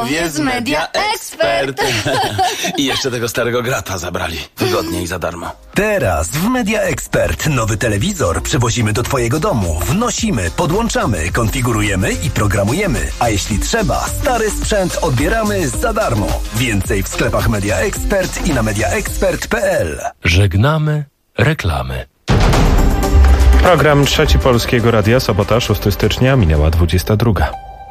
Powiedz Media Expert. I jeszcze tego starego grata zabrali. Wygodnie i za darmo. Teraz w Media Expert nowy telewizor przywozimy do Twojego domu. Wnosimy, podłączamy, konfigurujemy i programujemy. A jeśli trzeba, stary sprzęt odbieramy za darmo. Więcej w sklepach Media Expert i na mediaexpert.pl. Żegnamy reklamy. Program Trzeci Polskiego Radia, sobota 6 stycznia, minęła 22.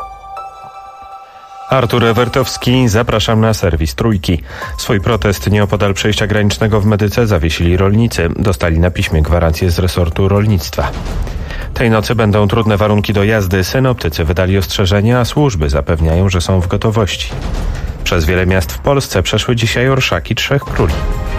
Artur Ewertowski, zapraszam na serwis Trójki. Swój protest nieopodal przejścia granicznego w Medyce zawiesili rolnicy. Dostali na piśmie gwarancję z resortu rolnictwa. Tej nocy będą trudne warunki do jazdy. Synoptycy wydali ostrzeżenia, a służby zapewniają, że są w gotowości. Przez wiele miast w Polsce przeszły dzisiaj orszaki Trzech Króli.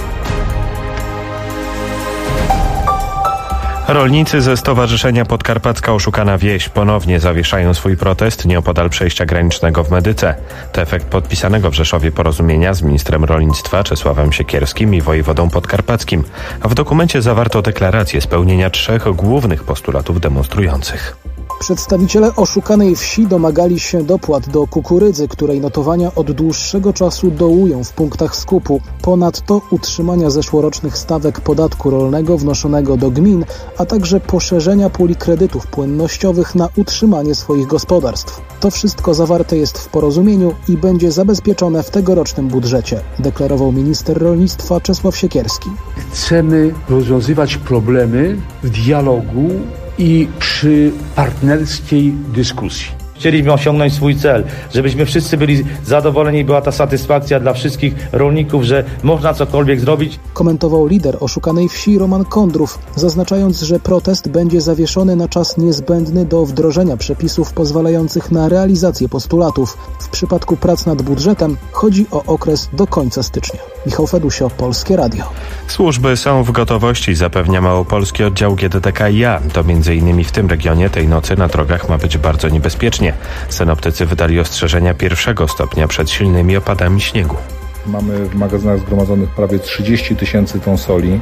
Rolnicy ze Stowarzyszenia Podkarpacka Oszukana Wieś ponownie zawieszają swój protest nieopodal przejścia granicznego w Medyce. To efekt podpisanego w Rzeszowie porozumienia z ministrem rolnictwa Czesławem Siekierskim i wojewodą podkarpackim. A w dokumencie zawarto deklarację spełnienia 3 głównych postulatów demonstrujących. Przedstawiciele oszukanej wsi domagali się dopłat do kukurydzy, której notowania od dłuższego czasu dołują w punktach skupu. Ponadto utrzymania zeszłorocznych stawek podatku rolnego wnoszonego do gmin, a także poszerzenia puli kredytów płynnościowych na utrzymanie swoich gospodarstw. To wszystko zawarte jest w porozumieniu i będzie zabezpieczone w tegorocznym budżecie, deklarował minister rolnictwa Czesław Siekierski. Chcemy rozwiązywać problemy w dialogu i przy partnerskiej dyskusji. Chcieliśmy osiągnąć swój cel, żebyśmy wszyscy byli zadowoleni i była ta satysfakcja dla wszystkich rolników, że można cokolwiek zrobić. Komentował lider oszukanej wsi Roman Kondrów, zaznaczając, że protest będzie zawieszony na czas niezbędny do wdrożenia przepisów pozwalających na realizację postulatów. W przypadku prac nad budżetem chodzi o okres do końca stycznia. Michał Fedusio, Polskie Radio. Służby są w gotowości, zapewnia małopolski oddział GDDKiA. To m.in. w tym regionie tej nocy na drogach ma być bardzo niebezpiecznie. Synoptycy wydali ostrzeżenia 1. stopnia przed silnymi opadami śniegu. Mamy w magazynach zgromadzonych prawie 30 000 ton soli.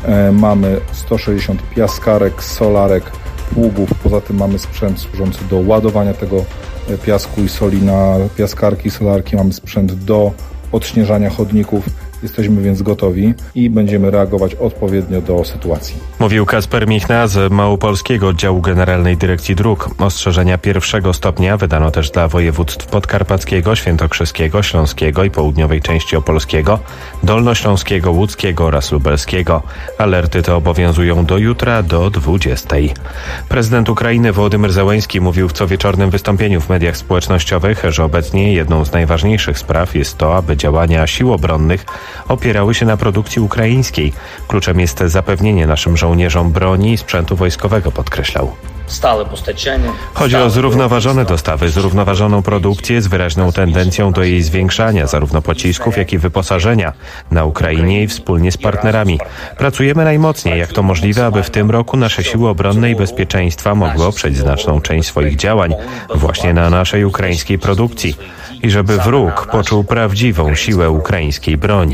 Mamy 160 piaskarek, solarek, pługów. Poza tym mamy sprzęt służący do ładowania tego piasku i soli na piaskarki i solarki. Mamy sprzęt do odśnieżania chodników. Jesteśmy więc gotowi i będziemy reagować odpowiednio do sytuacji. Mówił Kacper Michna z Małopolskiego Oddziału Generalnej Dyrekcji Dróg. Ostrzeżenia 1. stopnia wydano też dla województw podkarpackiego, świętokrzyskiego, śląskiego i południowej części opolskiego, dolnośląskiego, łódzkiego oraz lubelskiego. Alerty te obowiązują do jutra do 20. Prezydent Ukrainy Wołodymyr Zełenski mówił w cowieczornym wystąpieniu w mediach społecznościowych, że obecnie jedną z najważniejszych spraw jest to, aby działania sił obronnych opierały się na produkcji ukraińskiej. Kluczem jest zapewnienie naszym żołnierzom broni i sprzętu wojskowego, podkreślał. Chodzi o zrównoważone dostawy, zrównoważoną produkcję z wyraźną tendencją do jej zwiększania, zarówno pocisków, jak i wyposażenia na Ukrainie i wspólnie z partnerami. Pracujemy najmocniej, jak to możliwe, aby w tym roku nasze siły obronne i bezpieczeństwa mogły oprzeć znaczną część swoich działań właśnie na naszej ukraińskiej produkcji i żeby wróg poczuł prawdziwą siłę ukraińskiej broni.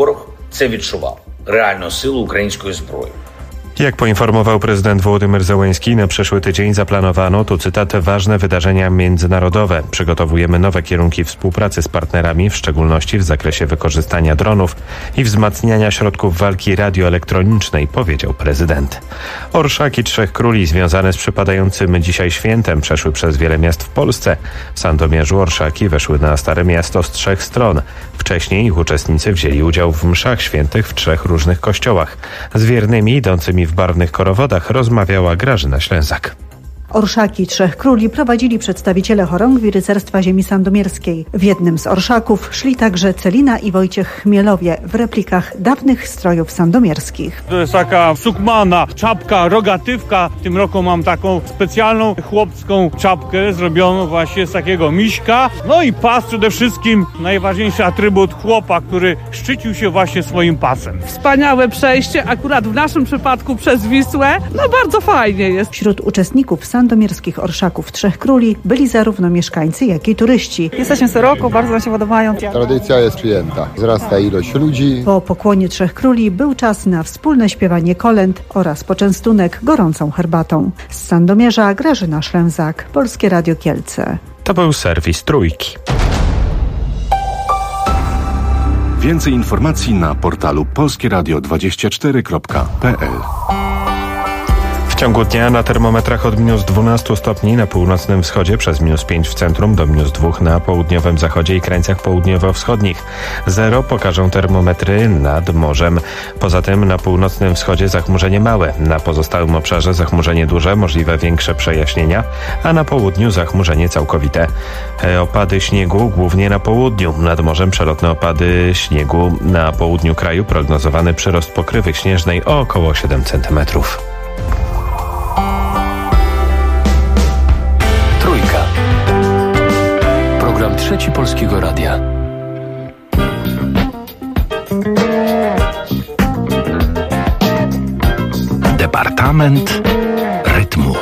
Jak poinformował prezydent Wołodymyr Zełenski, na przyszły tydzień zaplanowano, tu cytat, ważne wydarzenia międzynarodowe. Przygotowujemy nowe kierunki współpracy z partnerami, w szczególności w zakresie wykorzystania dronów i wzmacniania środków walki radioelektronicznej, powiedział prezydent. Orszaki Trzech Króli związane z przypadającym dzisiaj świętem przeszły przez wiele miast w Polsce. W Sandomierzu orszaki weszły na Stare Miasto z 3 stron. Wcześniej ich uczestnicy wzięli udział w mszach świętych w 3 różnych kościołach. Z wiernymi idącymi w barwnych korowodach rozmawiała Grażyna Ślęzak. Orszaki Trzech Króli prowadzili przedstawiciele chorągwi rycerstwa ziemi sandomierskiej. W jednym z orszaków szli także Celina i Wojciech Chmielowie w replikach dawnych strojów sandomierskich. To jest taka sukmana, czapka, rogatywka. W tym roku mam taką specjalną chłopską czapkę zrobioną właśnie z takiego miśka. No i pas przede wszystkim, najważniejszy atrybut chłopa, który szczycił się właśnie swoim pasem. Wspaniałe przejście, akurat w naszym przypadku przez Wisłę. No bardzo fajnie jest. Wśród uczestników sandomierskich orszaków Trzech Króli byli zarówno mieszkańcy, jak i turyści. Jesteśmy co roku, bardzo nam się podobają. Tradycja jest przyjęta. Wzrasta ilość ludzi. Po pokłonie Trzech Króli był czas na wspólne śpiewanie kolęd oraz poczęstunek gorącą herbatą. Z Sandomierza Grażyna Ślęzak, Polskie Radio Kielce. To był serwis Trójki. Więcej informacji na portalu polskieradio24.pl. W ciągu dnia na termometrach od minus 12 stopni na północnym wschodzie przez minus 5 w centrum do minus 2 na południowym zachodzie i krańcach południowo-wschodnich. 0 pokażą termometry nad morzem. Poza tym na północnym wschodzie zachmurzenie małe. Na pozostałym obszarze zachmurzenie duże, możliwe większe przejaśnienia, a na południu zachmurzenie całkowite. Opady śniegu głównie na południu. Nad morzem przelotne opady śniegu. Na południu kraju prognozowany przyrost pokrywy śnieżnej o około 7 cm. Program Trzeci Polskiego Radia. Departament rytmu.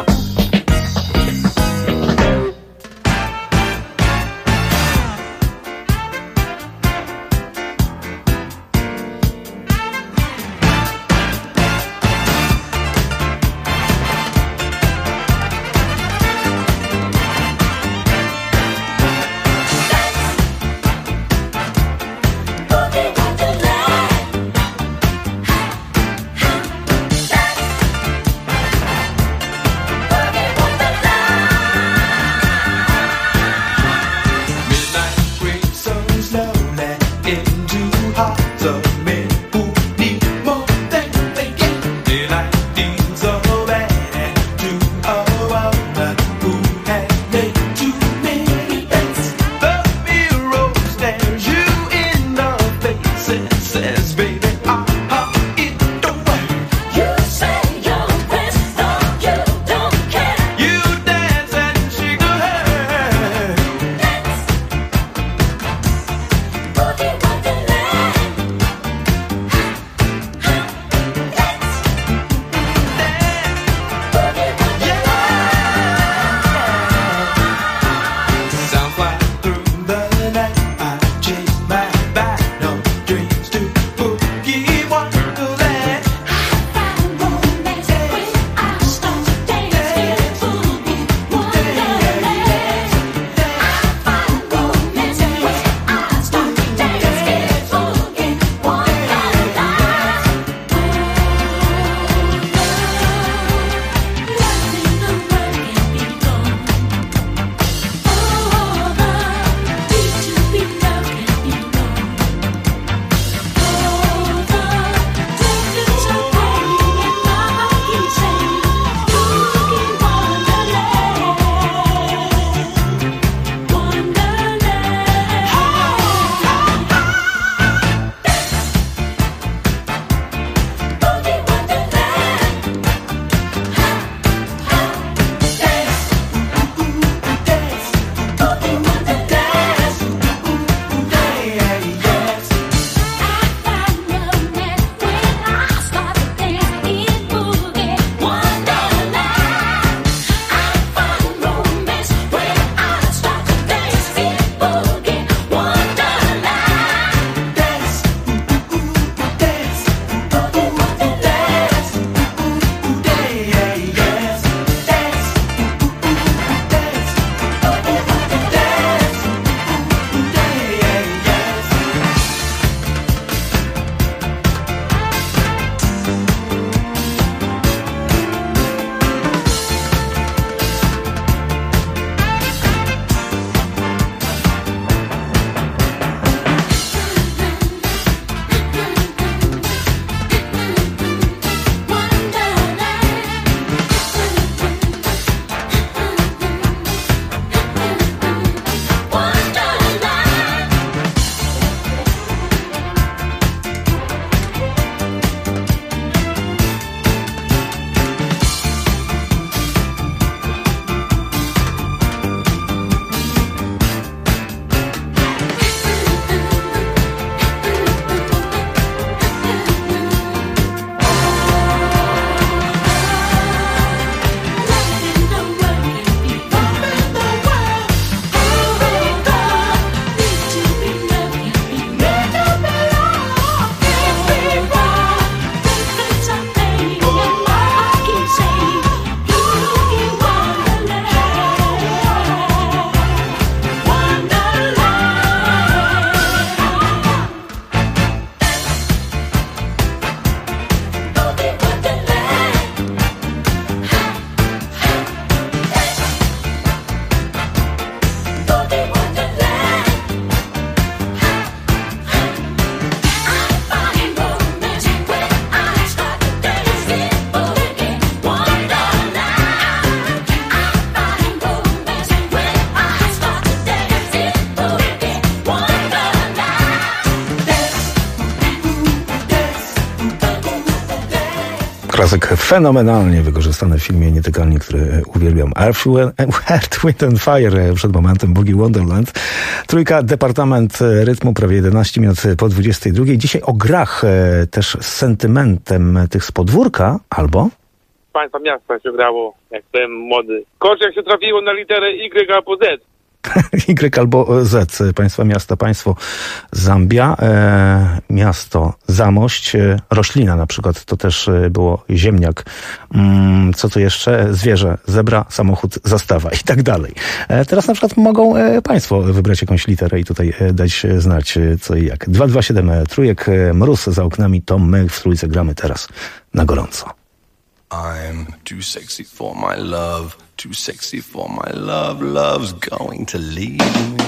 Kawałek fenomenalnie wykorzystany w filmie Nietykalni, który uwielbiam. Earth, Wind and Fire przed momentem Boogie Wonderland. Trójka, Departament Rytmu, prawie 11 minut po 22. Dzisiaj o grach też z sentymentem tych z podwórka, albo... Państwa miasta się grało, jak byłem młody. Gorzej jak się trafiło na literę Y albo Z. Y albo Z. Państwa miasta, państwo Zambia, miasto Zamość, roślina na przykład, to też było ziemniak. Co tu jeszcze? Zwierzę, zebra, samochód, zastawa i tak dalej. Teraz na przykład mogą państwo wybrać jakąś literę i tutaj dać znać co i jak. 227 trójek, mróz za oknami, to my w Trójce gramy teraz na gorąco. I'm too sexy for my love, too sexy for my love, love's going to leave me.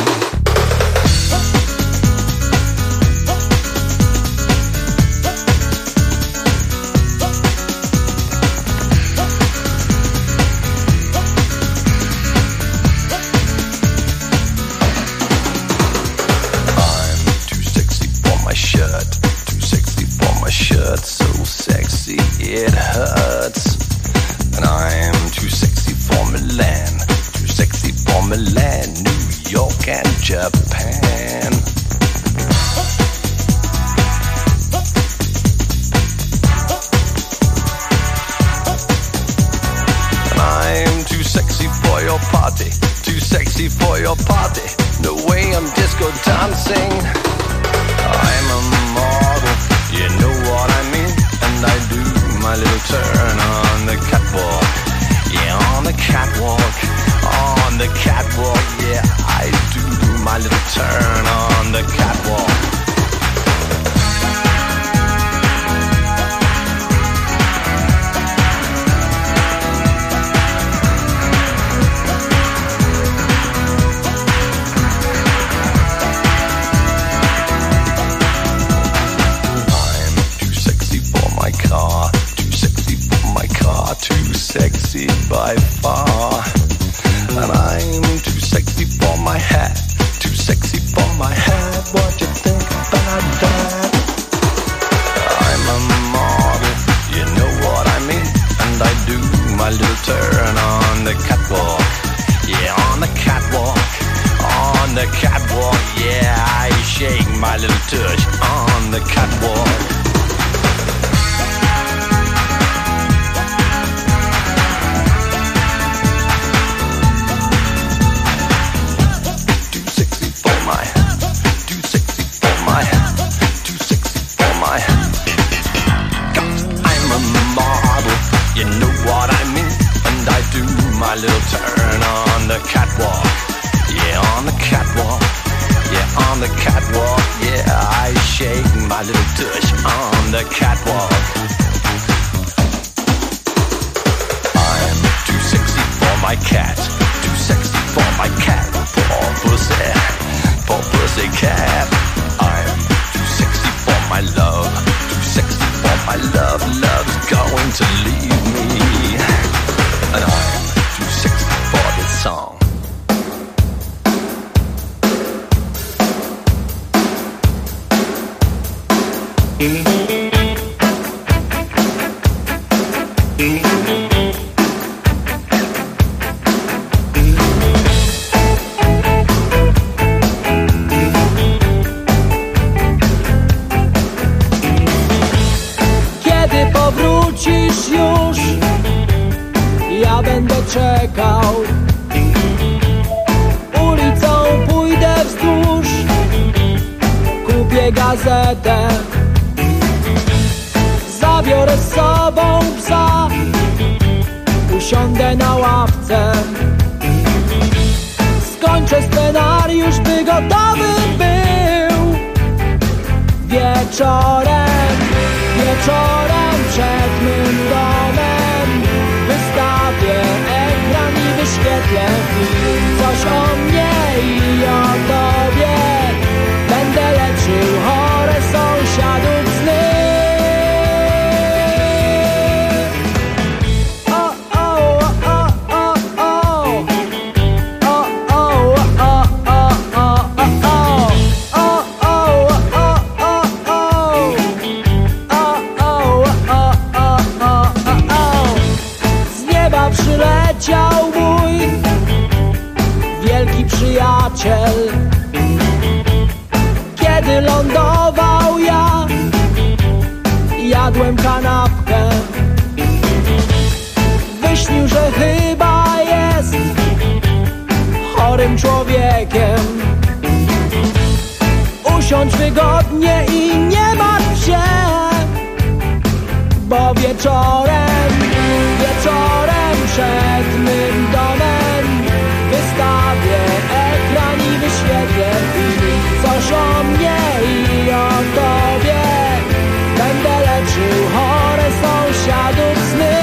So sexy it hurts, and I'm too sexy for Milan, too sexy for Milan, New York and Japan. And I'm too sexy for your party, too sexy for your party, no way I'm disco dancing. I'm a model, you know what I mean, and I do my little turn on the catwalk. Yeah, on the catwalk, on the catwalk. Yeah, I do my little turn on the catwalk. Too sexy by far. And I'm too sexy for my hat, too sexy for my hat. What you think about that? I'm a model, you know what I mean, and I do my little turn on the catwalk. Yeah, on the catwalk, on the catwalk. Yeah, I shake my little tush on the catwalk. You know what I mean, and I do my little turn on the catwalk. Yeah, on the catwalk. Yeah, on the catwalk. Yeah, I shake my little tush on the catwalk. I'm too sexy for my cat, too sexy for my cat. Poor pussy cat. I'm too sexy for my love, too sexy for my love. Love's going to leave me, and I'm too sexy for this song. Kiedy powrócisz już, ja będę czekał. Ulicą pójdę wzdłuż, kupię gazetę. Zabiorę z sobą psa, usiądę na ławce. Skończę scenariusz, by gotowy był. Wieczorem przed mym domem wystawię ekran i wyświetlę film. Coś o mnie i o tobie, będę leczył chore sąsiadów sny. kiedy lądował ja, jadłem kanapkę. Wyśnił, że chyba jest chorym człowiekiem. Usiądź wygodnie i nie martw się, bo wieczorem przed mym domem wystawię ekran i wyświetlę film. Coś o mnie i o tobie, będę leczył chore sąsiadów sny.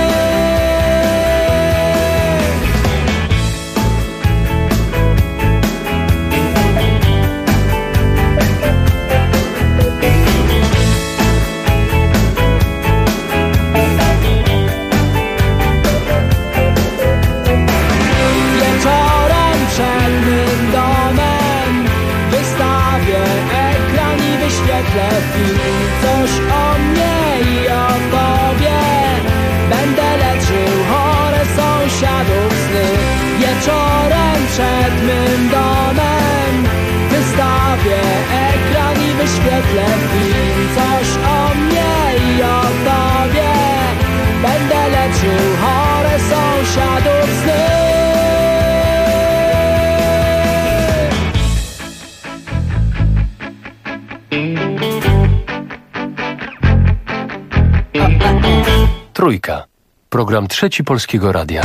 Coś o mnie i o tobie, będę leczył chore sąsiadów sny. Wieczorem przed mym domem wystawię ekran i wyświetlę film. Coś o mnie i o tobie, będę leczył chore sąsiadów sny. Trójka. Program Trzeci Polskiego Radia.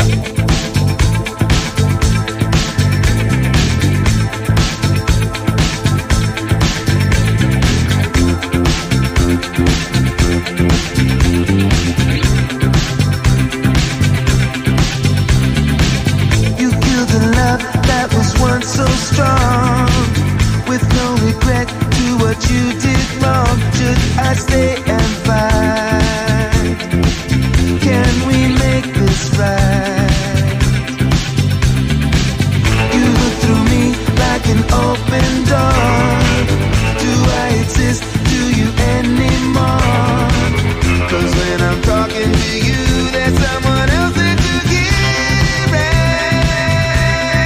You feel the love that was once so strong, with no regret to what you did wrong. Should I stay and fight? Can we make this right? You look through me like an open door. Do I exist to you anymore? 'Cause when I'm talking to you, there's someone else that you give it.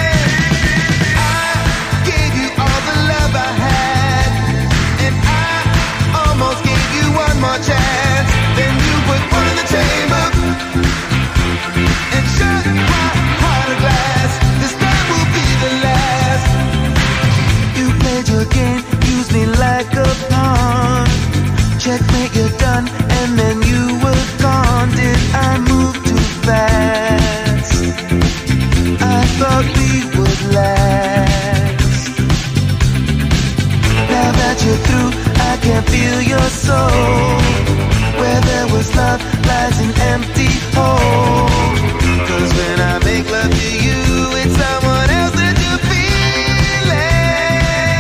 I gave you all the love I had, and I almost gave you one more chance. Then you put one in the chamber and shut my heart of glass. This time will be the last. You played your game, used me like a pawn. Checkmate, you're done, and then you were gone. Did I move too fast? I thought we would last. Now that you're through, I can feel your soul. Where there was love lies an empty hole. 'Cause when I make love to you, it's someone else that you're feeling.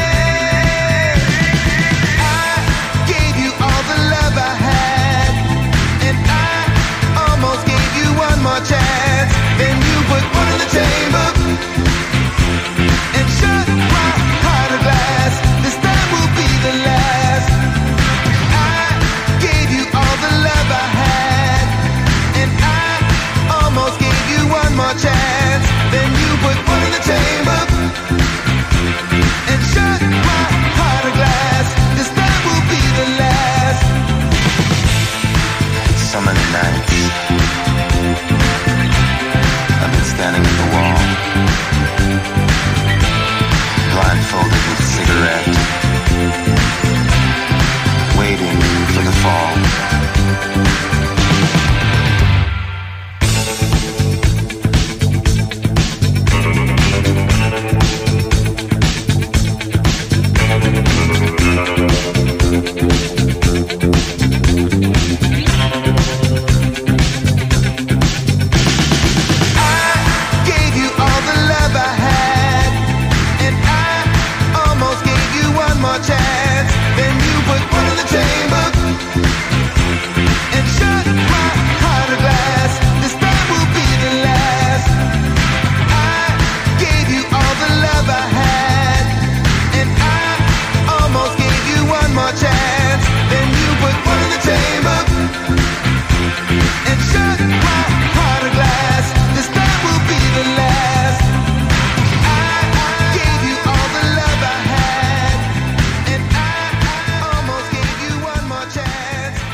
I gave you all the love I had, and I almost gave you one more chance. Then you put one in the chamber and shut my heart of glass. This time will be the last. I gave you all the love I had, and I almost gave you one more chance. Then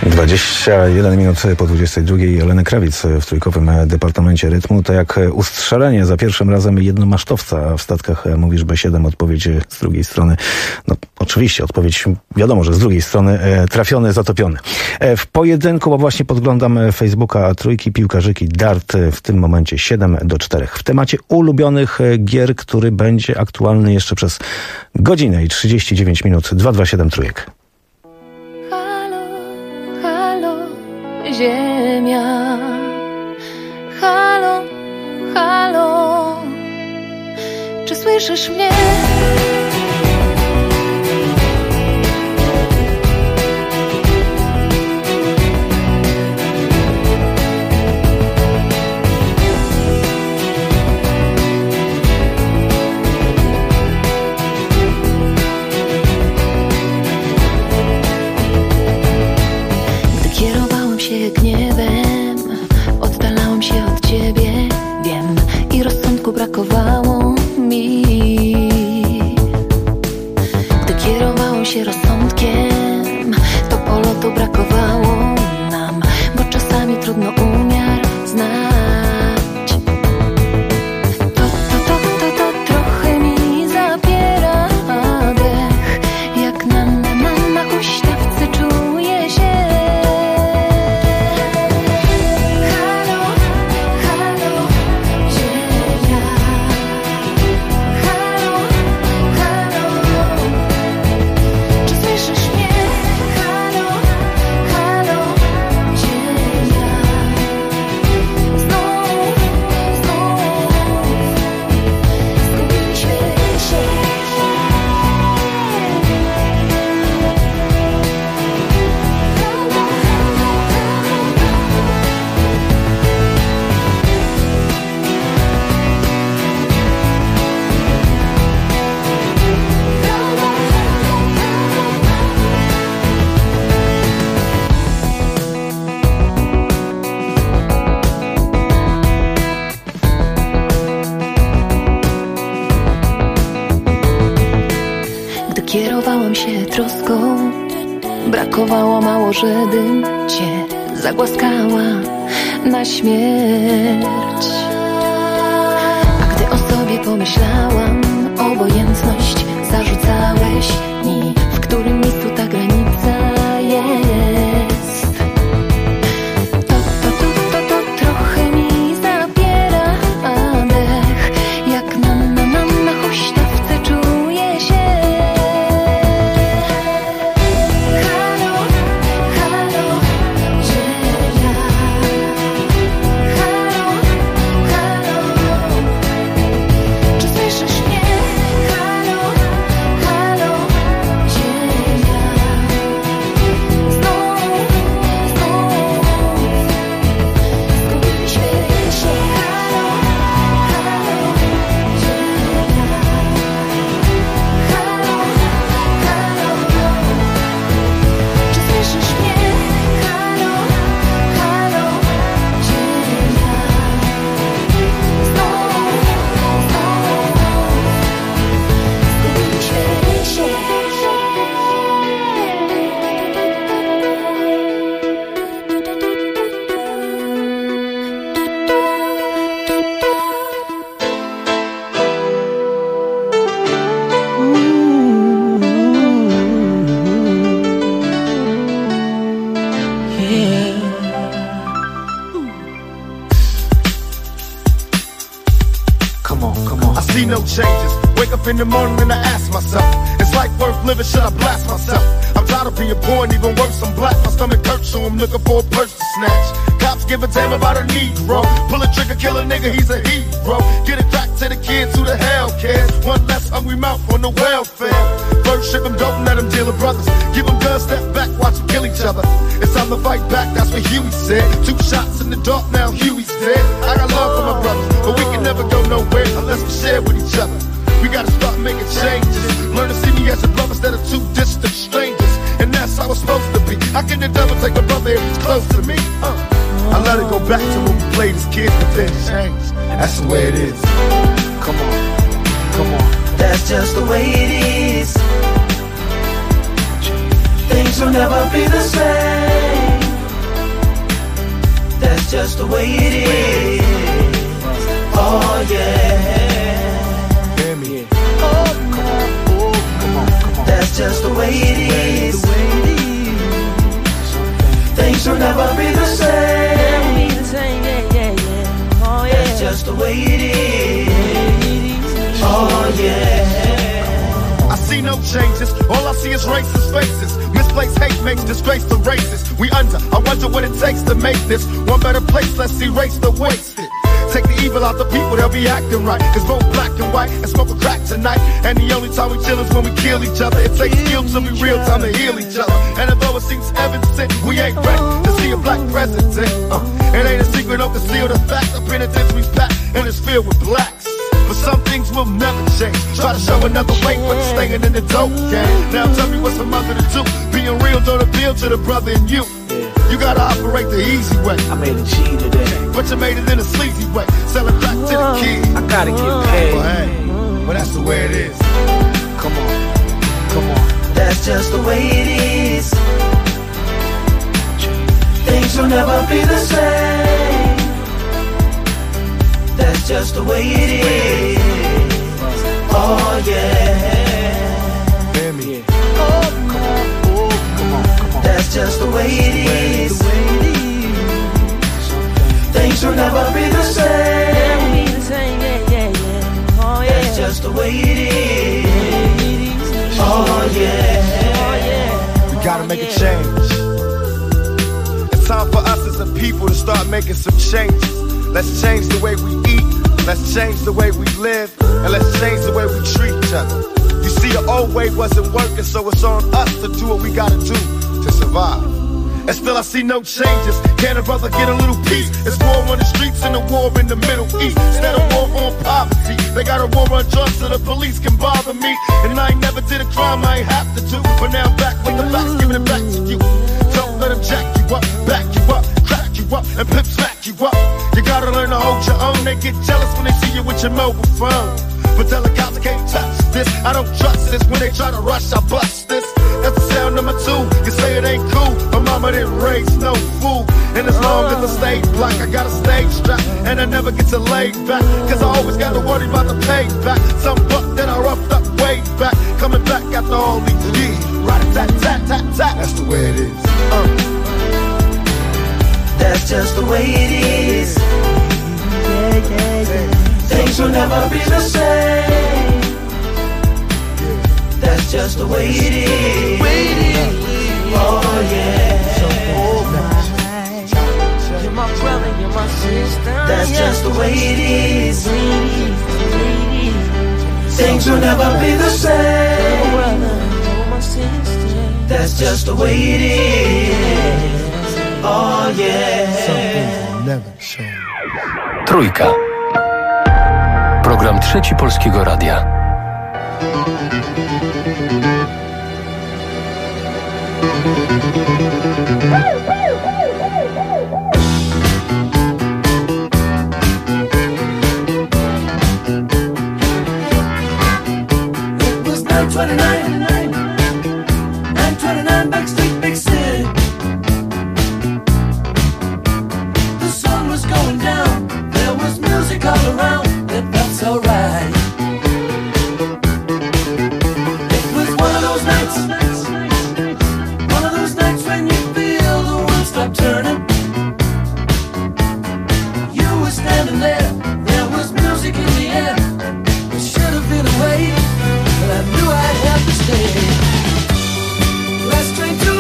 21 minut po 22. Eleny Krawiec w trójkowym Departamencie Rytmu. To jak ustrzelenie za pierwszym razem jednomasztowca w statkach Mówisz B7. Odpowiedź z drugiej strony. No oczywiście, odpowiedź wiadomo, że z drugiej strony trafiony, zatopiony. W pojedynku, bo właśnie podglądam Facebooka trójki, piłkarzyki Dart w tym momencie 7-4. W temacie ulubionych gier, który będzie aktualny jeszcze przez godzinę i 39 minut. 227 trójek. Ziemia, halo, halo, czy słyszysz mnie? Gniewem oddalałem się od ciebie, wiem, i rozsądku brakowało mi. Gdy kierowałem się rozsądkiem, to polotu brakowało nam, bo czasami trudno umiar znać. To trochę mi zabiera dech, jak na huśtawce czuję się. Kierowałam się troską, brakowało mało, żebym cię zagłaskała na śmierć. A gdy o sobie pomyślałam, obojętność zarzucałeś mi, w którym miejscu ta granica jest. To trochę mi zabiera dech, jak na huśtawce czuję się. In the morning and I ask myself, is life worth living? Should I blast myself? I'm tired of being poor and even worse, I'm black. My stomach hurts, so I'm looking for a purse to snatch. Cops give a damn about a Negro. Pull a trigger, kill a nigga, he's a hero. Get it back to the kids who the hell cares. One less hungry mouth on the welfare. First ship them, don't let them deal with brothers. Give them guns, step back, watch them kill each other. It's time to fight back, that's what Huey said. 2 shots in the dark, now Huey's dead. I got love for my brothers, but we can never go nowhere unless we share with each other. We gotta start making changes. Learn to see me as a brother instead of 2 distant strangers. And that's how it's supposed to be. How can the devil take a brother if he's close to me? I let it go back to when we played as kids, but then changed. That's the way it is. Come on, come on. That's just the way it is. Things will never be the same. That's just the way it is. Oh yeah. Hear me. Oh, come on. That's just the way it is. Things will never be the same. Oh yeah. That's just the way it is. Oh yeah. I see no changes, all I see is racist faces. Misplaced hate makes disgrace to races. We under, I wonder what it takes to make this one better place. Let's erase the wasted. Take the evil out the people, they'll be acting right. It's both black and white and smoke a crack tonight. And the only time we chill is when we kill each other. It takes skill to be real time to heal each other. And although it seems evident, we ain't ready to see a black president. It ain't a secret, don't conceal the fact. The penitentiary's packed and it's filled with blacks. But some things will never change. Try to show another way, but it's staying in the dope game. Now tell me what's a mother to do. Being real don't appeal to the brother in you. You gotta operate the easy way. I made a G today, but you made it in a sleazy way. Selling crack to the kids. I gotta get paid. Well, hey, well that's the way it is. Come on. That's just the way it is. Things will never be the same. That's just the way it is. Oh yeah. Hear me. Come on. That's just the way it is. Things will never be the same. Oh yeah. That's just the way it is. Oh yeah. We gotta make a change. It's time for us as a people to start making some changes. Let's change the way we eat, let's change the way we live, and let's change the way we treat each other. You see, the old way wasn't working, so it's on us to do what we gotta do to survive. And still I see no changes. Can a brother get a little peace? It's war on the streets and a war in the Middle East. Instead of war on poverty, they got a war on drugs so the police can bother me. And I ain't never did a crime I ain't have to do, but now I'm back with the facts, giving it back to you. Don't let them jack you up, back you up, crack you up, and pimp smack you up. You gotta learn to hold your own. They get jealous when they see you with your mobile phone. But tell the cops I can't touch this. I don't trust this. When they try to rush, I bust this. That's the sound number 2. You say it ain't cool. My mama didn't raise no fool. And as long as I stay black, I got a stage strap. And I never get to lay back. Cause I always gotta worry about the payback. Some buck that I roughed up way back. Coming back after all these years. Right tat tat tat tat. That's the way it is. That's just the way it is. Things will never be the same. That's just the way it is. Oh yeah. You're my brother, you're my sister. That's just the way it is. Things will never be the same. That's just the way it is. Oh yeah. Never show. Trójka. Program Trzeci Polskiego Radia. It was 9:29, 9:29 Backstreet Big City. The sun was going down, there was music all around. It felt so right. It was one of those nights when you feel the world stop turning. You were standing there, there was music in the air. It should have been away, but I knew I'd have to stay. Last train to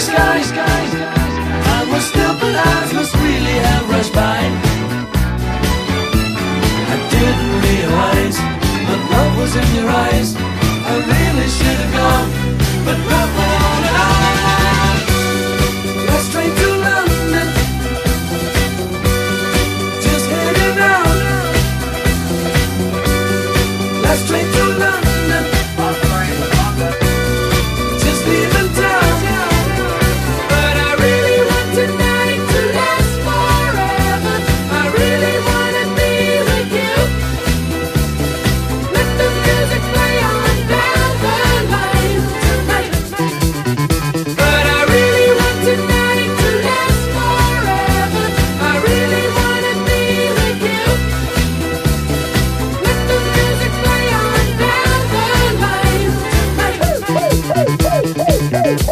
skies. I was still, but eyes must really have rushed by. I didn't realize, but love was in your eyes. I really should have gone, but love won't allow. Last train to London, just heading out. Last train to London, just leaving town. But I really want tonight to last forever. I really wanna be with you. Let the music play on down the line tonight. But I really want tonight to last forever. I really wanna be with you. Let the music play on down the line tonight.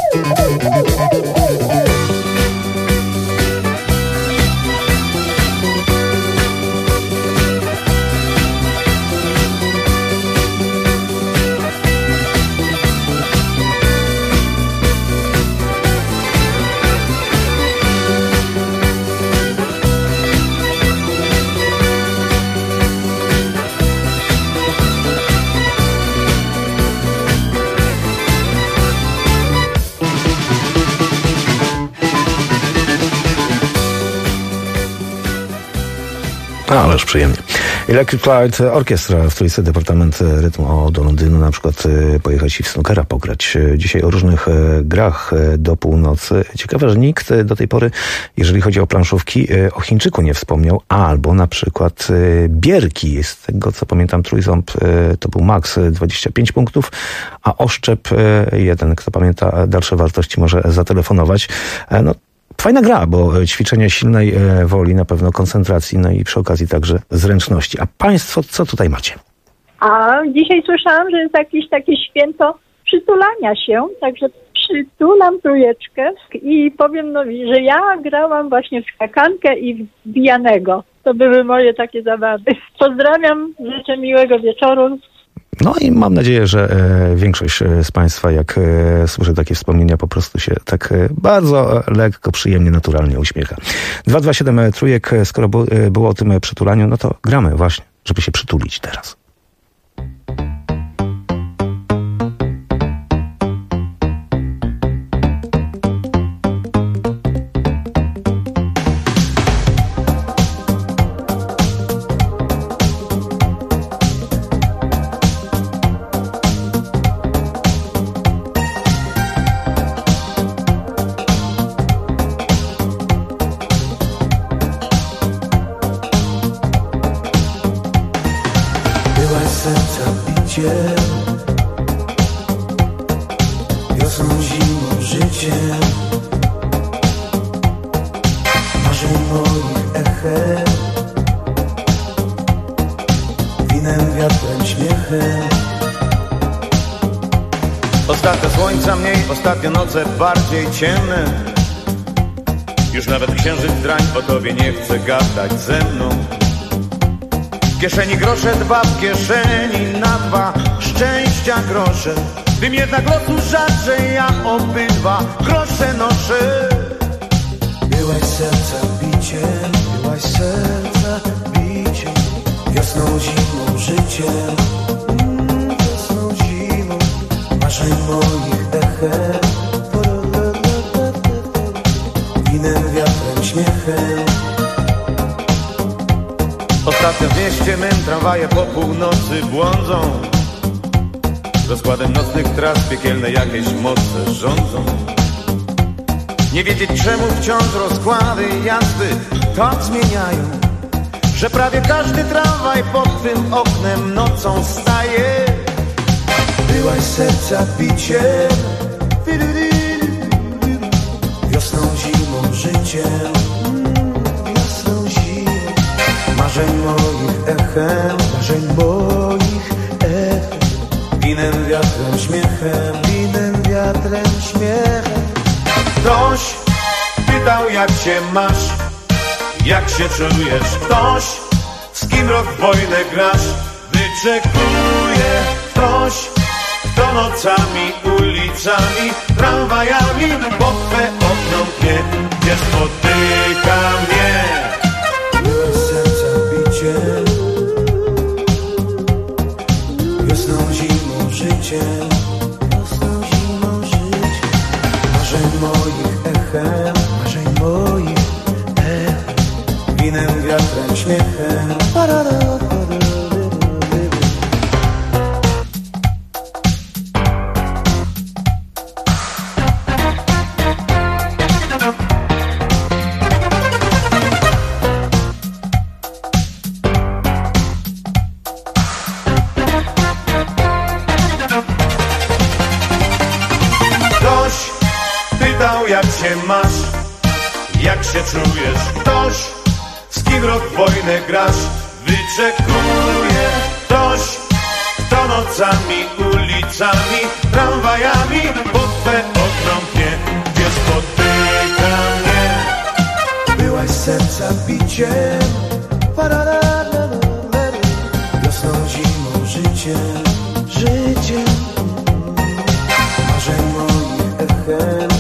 Ależ przyjemnie. Electric Light Orchestra w Trójce, Departament Rytmu do Londynu na przykład pojechać i w snookera pograć. Dzisiaj o różnych grach do północy. Ciekawe, że nikt do tej pory, jeżeli chodzi o planszówki, o Chińczyku nie wspomniał, albo na przykład bierki. Z tego co pamiętam, trójząb to był maks 25 punktów, a oszczep 1. Kto pamięta dalsze wartości, może zatelefonować. No, fajna gra, bo ćwiczenia silnej woli, na pewno koncentracji, no i przy okazji także zręczności. A państwo co tutaj macie? A dzisiaj słyszałam, że jest jakieś takie święto przytulania się, także przytulam trójeczkę i powiem Nowi, że ja grałam właśnie w skakankę i w bijanego. To były moje takie zabawy. Pozdrawiam, życzę miłego wieczoru. No i mam nadzieję, że większość z państwa, jak słyszę takie wspomnienia, po prostu się tak bardzo lekko, przyjemnie, naturalnie uśmiecha. 227 trójek, skoro było o tym przytulaniu, no to gramy właśnie, żeby się przytulić teraz. Wiosną, zimą, życiem, marzeń moich echem, winem, wiatrem, śmiechem. Ostatnio słońca mniej, ostatnio noce bardziej ciemne. Już nawet księżyc drań o tobie nie chce gadać ze mną. W kieszeni grosze dwa, w kieszeni na dwa, szczęścia grosze. Tym jednak losu rzadziej, ja obydwa grosze noszę. Byłaś serca biciem, byłaś serca biciem, wiosną, zimą, życiem, wiosną, zimą, marzeń moich echem, winem, wiatrem, śmiechem. Ostatnio w mieście mym tramwaje po północy błądzą. Rozkładem nocnych tras piekielne jakieś moce rządzą. Nie wiedzieć czemu wciąż rozkłady jazdy tak zmieniają, że prawie każdy tramwaj pod twym oknem nocą staje. Byłaś serca biciem, wiosną, zimą, życiem, wiosną, zimą, marzeń moich echem, marzeń moich echem, winem, wiatrem, śmiechem, winem, wiatrem, śmiechem. Ktoś pytał jak się masz, jak się czujesz. Ktoś z kim rok w wojnę grasz, wyczekuje. Ktoś to nocami, ulicami, tramwajami, pod twe okno mnie, gdzie spotyka mnie. Byłeś serca biciem, wiosną, zimą, życiem, wiosną, zimą, życiem, marzeń moich echem, marzeń moich echem, winem, wiatrem, śmiechem. Jak się masz, jak się czujesz? Ktoś, z kim rok wojnę grasz, wyczekuje. Ktoś, kto nocami, ulicami, tramwajami, pod twe okno mnie, gdzie spotyka mnie. Byłaś serca biciem, wiosną, zimą, życiem, życiem, marzeń moich echem,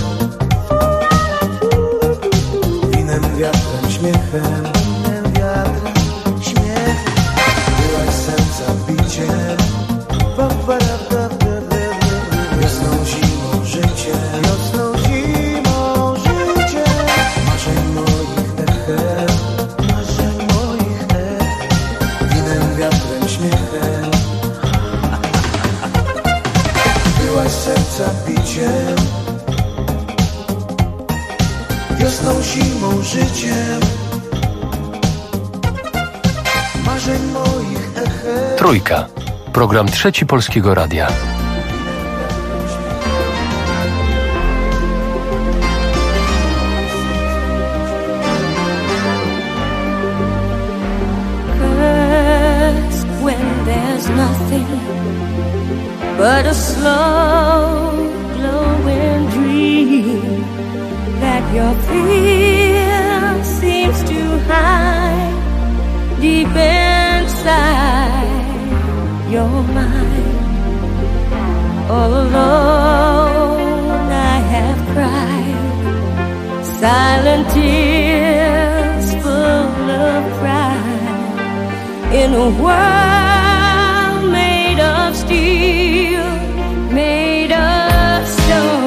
wiatrem, śmiechem, wiatrem, śmiechem. Byłaś serca biciem, wiosną, zimą, życiem, wiosną, zimą, życiem, marzeń moich echem, marzeń moich echem, winem, wiatrem, śmiechem. Byłaś serca biciem, wiosną, zimą, życiem, marzeń moich echem. Trójka. Program Trzeci Polskiego Radia. When there's nothing but a slow glowing dream that your fear seems to hide deep inside your mind. All alone I have cried silent tears full of pride in a world made of steel, made of stone.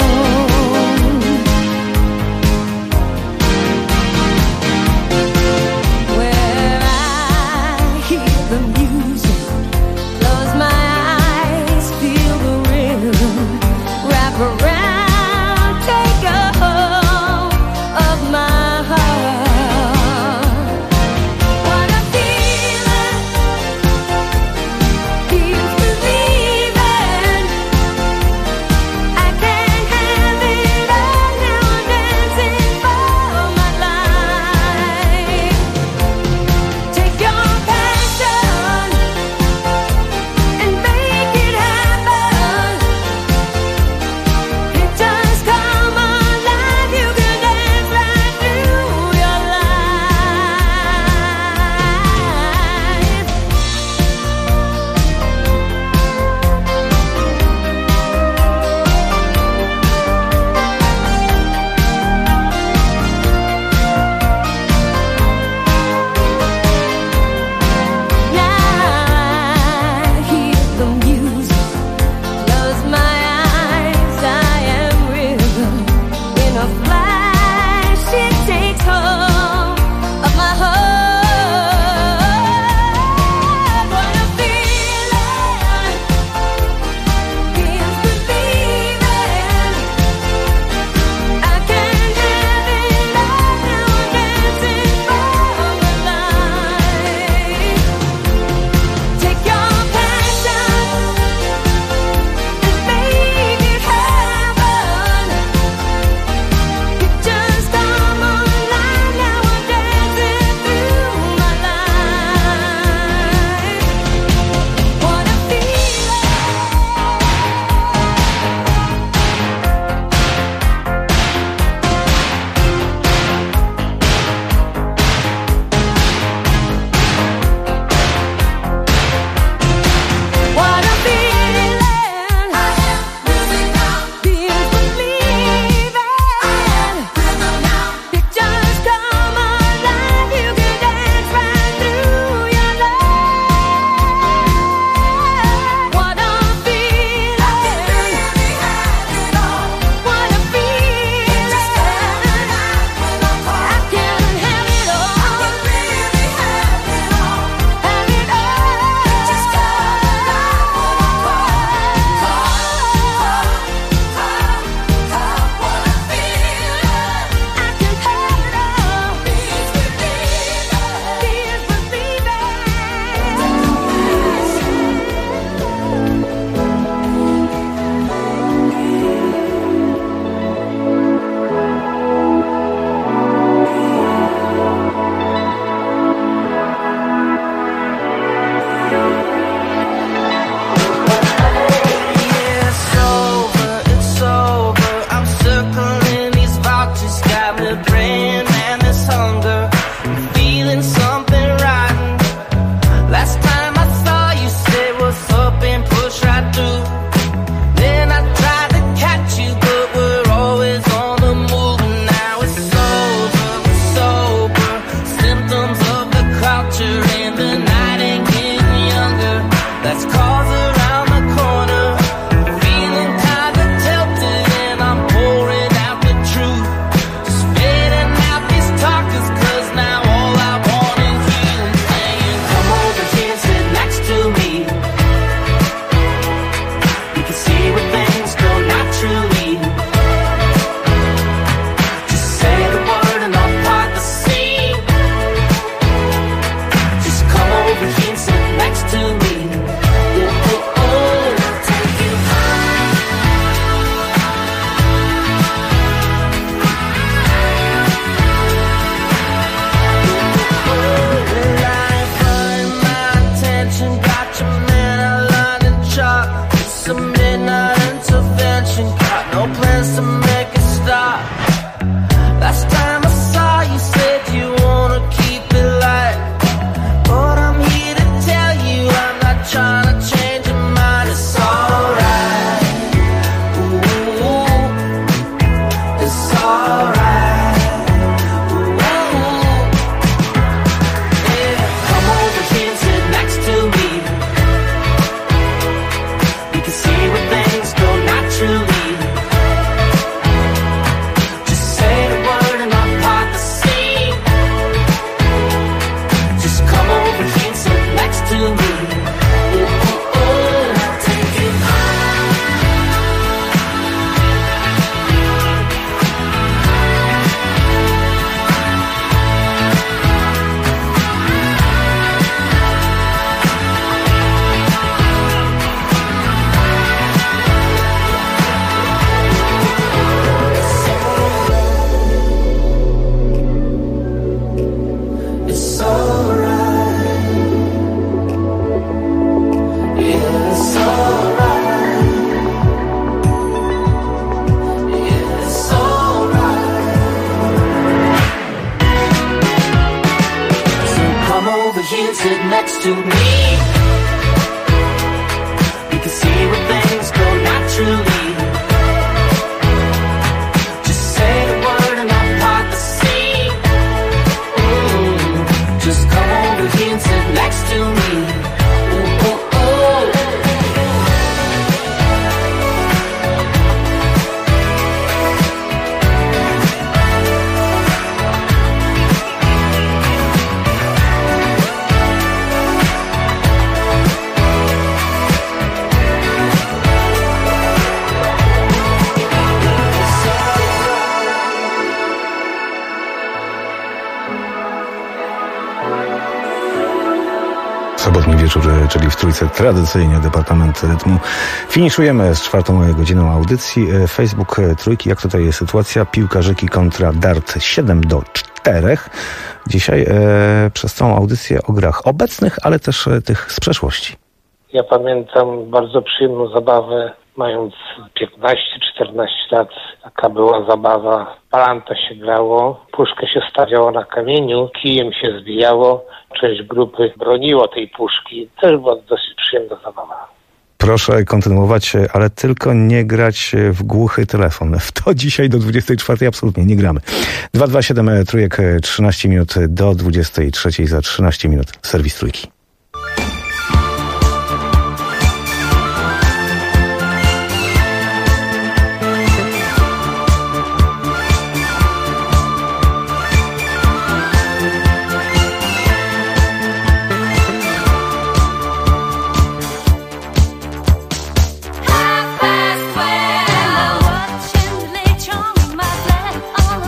Ostatni wieczór, czyli w Trójce tradycyjnie Departament Rytmu. Finiszujemy z 4. godziną audycji. Facebook Trójki, jak tutaj jest sytuacja? Piłkarzyki kontra dart 7-4. Dzisiaj przez całą audycję o grach obecnych, ale też tych z przeszłości. Ja pamiętam bardzo przyjemną zabawę, mając 15-14 lat. Taka była zabawa. Palanta się grało, puszkę się stawiało na kamieniu, kijem się zbijało. Część grupy broniło tej puszki. Też była dosyć przyjemna zabawa. Proszę kontynuować, ale tylko nie grać w głuchy telefon. W to dzisiaj do 24 absolutnie nie gramy. 227 Trójek, 13 minut do 23, za 13 minut serwis Trójki.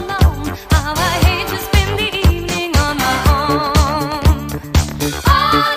Oh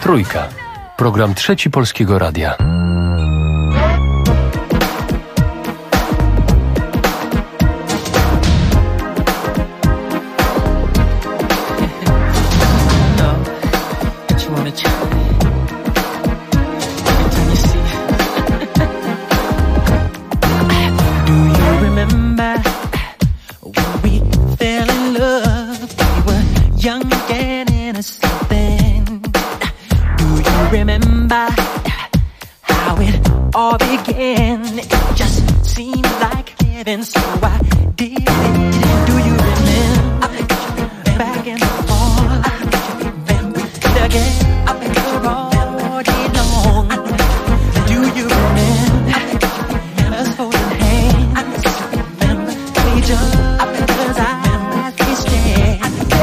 Trójka. Program Trzeci Polskiego Radia. Remember how it all began? It just seemed like heaven, so I did it. Do you remember back in the fall? Again, you're already long. Do you remember us holding hands? Each other's eyes we stare.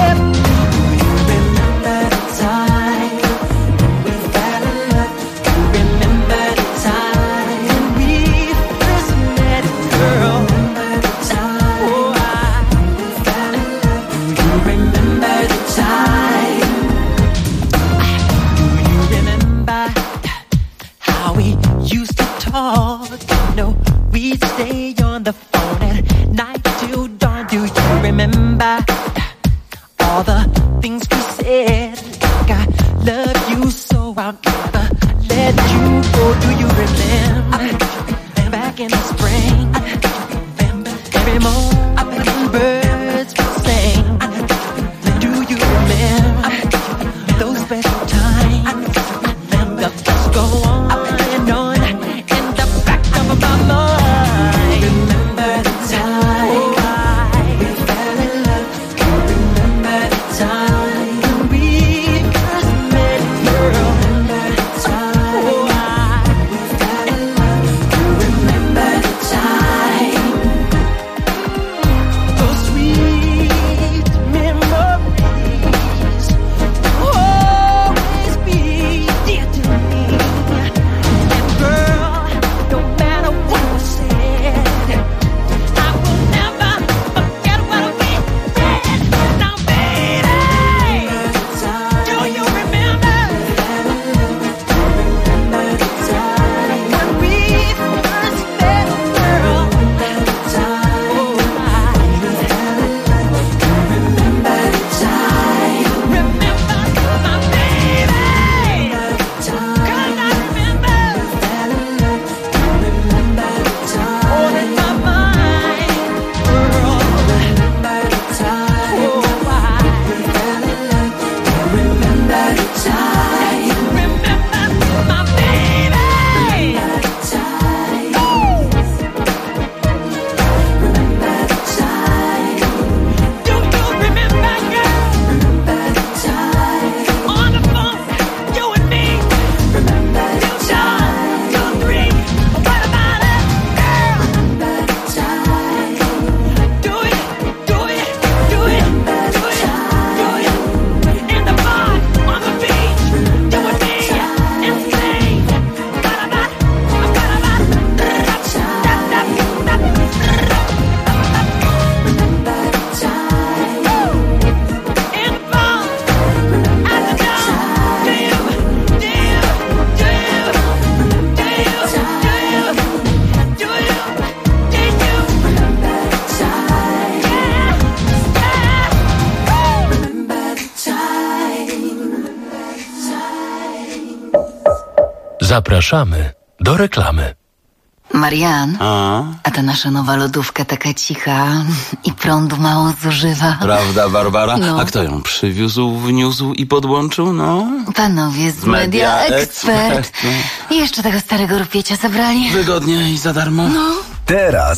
No, we'd stay on the phone at night till dawn. Do you remember all the things we said? Like I love you, so I'll never let you go. Do you remember back in the spring? Every morning birds would sing. Do you remember those special times? Let's go on and on. My mind. Remember the time we fell in love. Remember the time we first met, girl. Remember the time we fell in love. Remember the time. Those sweet memories will always be dear to me. And girl, no matter what was said, I will never forget what we said. Now, baby, do you remember? Remember the time when we first met, girl? Remember the time. Remember the time. Remember my baby. Cause I remember. Remember the time. All in my mind, girl. Remember the time. Oh, we fell in love. Remember the time. Remember my baby. Remember the time. Remember the time. Do you remember, girl? Remember the time. On the phone, you and me. Remember the time. 2, 3. What about it, girl? Remember the time. Do it, do it, do it, do it, do it. In the bar, on the beach, you and me, and sing. What about it? What about it? Remember the time. Remember the time. In the bar, at the door. Do you? Do you? Do you? Do you? Do you? Do you? Did you? Remember the time. Yeah, yeah. Remember the time. Zapraszamy do reklamy. Marian, a ta nasza nowa lodówka taka cicha i prądu mało zużywa. Prawda, Barbara? No. A kto ją przywiózł, wniósł i podłączył? No. Panowie z Media Expert. I jeszcze tego starego rupiecie zabrali. Wygodnie i za darmo. No. Teraz